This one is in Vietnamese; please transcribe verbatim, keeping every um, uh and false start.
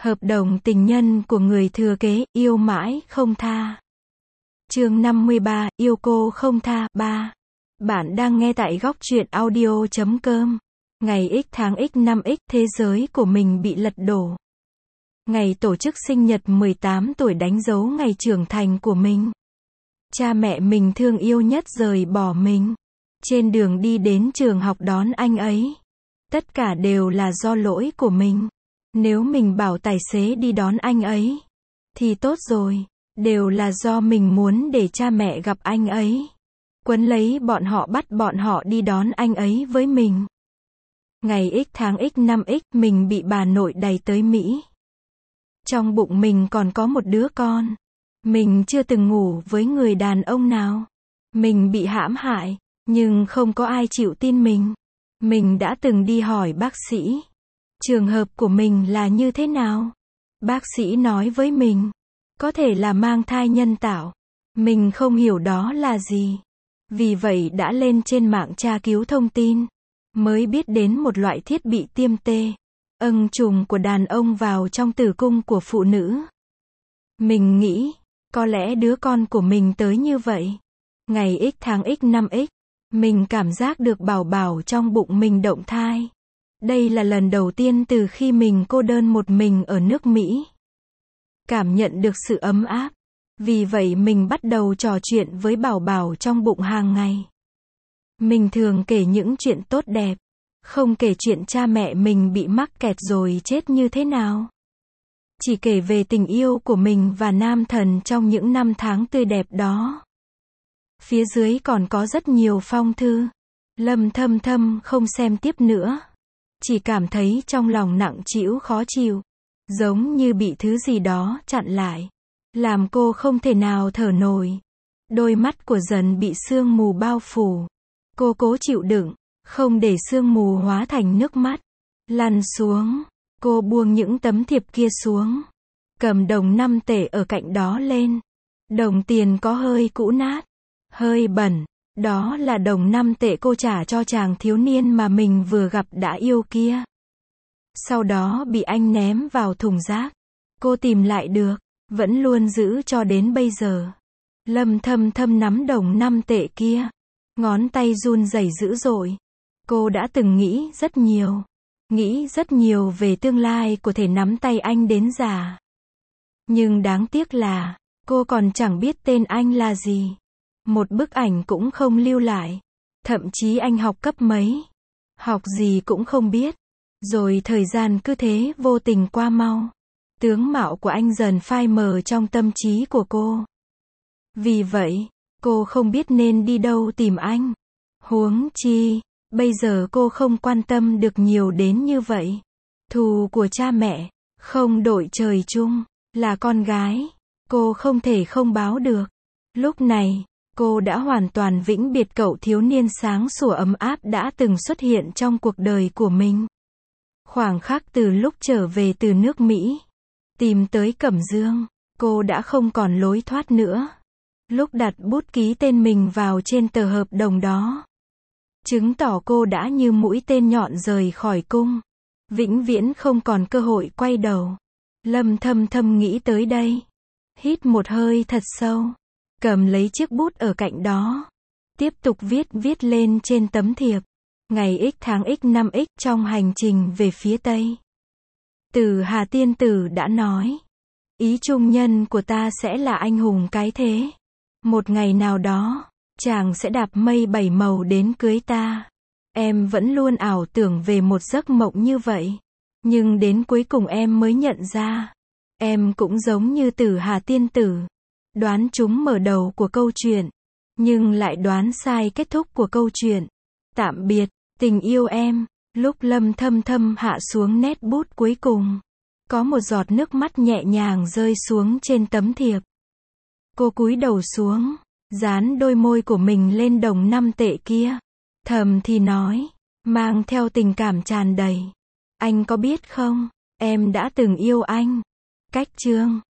Hợp đồng tình nhân của người thừa kế, yêu mãi không tha. Chương năm mươi ba, yêu cô không tha. ba. Bạn đang nghe tại góc truyện audio chấm com. Ngày X tháng X năm X, thế giới của mình bị lật đổ. Ngày tổ chức sinh nhật mười tám tuổi đánh dấu ngày trưởng thành của mình. Cha mẹ mình thương yêu nhất rời bỏ mình. Trên đường đi đến trường học đón anh ấy. Tất cả đều là do lỗi của mình. Nếu mình bảo tài xế đi đón anh ấy, thì tốt rồi. Đều là do mình muốn để cha mẹ gặp anh ấy. Quấn lấy bọn họ bắt bọn họ đi đón anh ấy với mình. Ngày X tháng X năm X, mình bị bà nội đày tới Mỹ. Trong bụng mình còn có một đứa con. Mình chưa từng ngủ với người đàn ông nào. Mình bị hãm hại, nhưng không có ai chịu tin mình. Mình đã từng đi hỏi bác sĩ. Trường hợp của mình là như thế nào? Bác sĩ nói với mình, có thể là mang thai nhân tạo. Mình không hiểu đó là gì. Vì vậy đã lên trên mạng tra cứu thông tin. Mới biết đến một loại thiết bị tiêm tê, âng trùng của đàn ông vào trong tử cung của phụ nữ. Mình nghĩ, có lẽ đứa con của mình tới như vậy. Ngày X tháng X năm X, mình cảm giác được bảo bảo trong bụng mình động thai. Đây là lần đầu tiên từ khi mình cô đơn một mình ở nước Mỹ. Cảm nhận được sự ấm áp. Vì vậy mình bắt đầu trò chuyện với bảo bảo trong bụng hàng ngày. Mình thường kể những chuyện tốt đẹp. Không kể chuyện cha mẹ mình bị mắc kẹt rồi chết như thế nào. Chỉ kể về tình yêu của mình và nam thần trong những năm tháng tươi đẹp đó. Phía dưới còn có rất nhiều phong thư. Lâm Thâm Thâm không xem tiếp nữa. Chỉ cảm thấy trong lòng nặng trĩu khó chịu. Giống như bị thứ gì đó chặn lại. Làm cô không thể nào thở nổi. Đôi mắt của dần bị sương mù bao phủ. Cô cố chịu đựng, không để sương mù hóa thành nước mắt. Lăn xuống. Cô buông những tấm thiệp kia xuống. Cầm đồng năm tệ ở cạnh đó lên. Đồng tiền có hơi cũ nát. Hơi bẩn. Đó là đồng năm tệ cô trả cho chàng thiếu niên mà mình vừa gặp đã yêu kia. Sau đó bị anh ném vào thùng rác. Cô tìm lại được. Vẫn luôn giữ cho đến bây giờ. Lâm Thâm Thâm nắm đồng năm tệ kia. Ngón tay run rẩy dữ dội. Cô đã từng nghĩ rất nhiều. Nghĩ rất nhiều về tương lai của thể nắm tay anh đến già. Nhưng đáng tiếc là, cô còn chẳng biết tên anh là gì. Một bức ảnh cũng không lưu lại. Thậm chí anh học cấp mấy. Học gì cũng không biết. Rồi thời gian cứ thế vô tình qua mau. Tướng mạo của anh dần phai mờ trong tâm trí của cô. Vì vậy, cô không biết nên đi đâu tìm anh. Huống chi, bây giờ cô không quan tâm được nhiều đến như vậy. Thù của cha mẹ, không đội trời chung, là con gái. Cô không thể không báo được. Lúc này, cô đã hoàn toàn vĩnh biệt cậu thiếu niên sáng sủa ấm áp đã từng xuất hiện trong cuộc đời của mình. Khoảng khắc từ lúc trở về từ nước Mỹ, tìm tới Cẩm Dương, cô đã không còn lối thoát nữa. Lúc đặt bút ký tên mình vào trên tờ hợp đồng đó, chứng tỏ cô đã như mũi tên nhọn rời khỏi cung. Vĩnh viễn không còn cơ hội quay đầu. Lâm Thâm Thâm nghĩ tới đây. Hít một hơi thật sâu. Cầm lấy chiếc bút ở cạnh đó. Tiếp tục viết viết lên trên tấm thiệp. Ngày X tháng X năm X trong hành trình về phía Tây. Từ Hà Tiên Tử đã nói. Ý trung nhân của ta sẽ là anh hùng cái thế. Một ngày nào đó, chàng sẽ đạp mây bảy màu đến cưới ta. Em vẫn luôn ảo tưởng về một giấc mộng như vậy. Nhưng đến cuối cùng em mới nhận ra. Em cũng giống như Tử Hà Tiên Tử. Đoán trúng mở đầu của câu chuyện. Nhưng lại đoán sai kết thúc của câu chuyện. Tạm biệt, tình yêu em. Lúc Lâm Thâm Thâm hạ xuống nét bút cuối cùng. Có một giọt nước mắt nhẹ nhàng rơi xuống trên tấm thiệp. Cô cúi đầu xuống, dán đôi môi của mình lên đồng năm tệ kia. Thầm thì nói, mang theo tình cảm tràn đầy. Anh có biết không, em đã từng yêu anh. Cách chương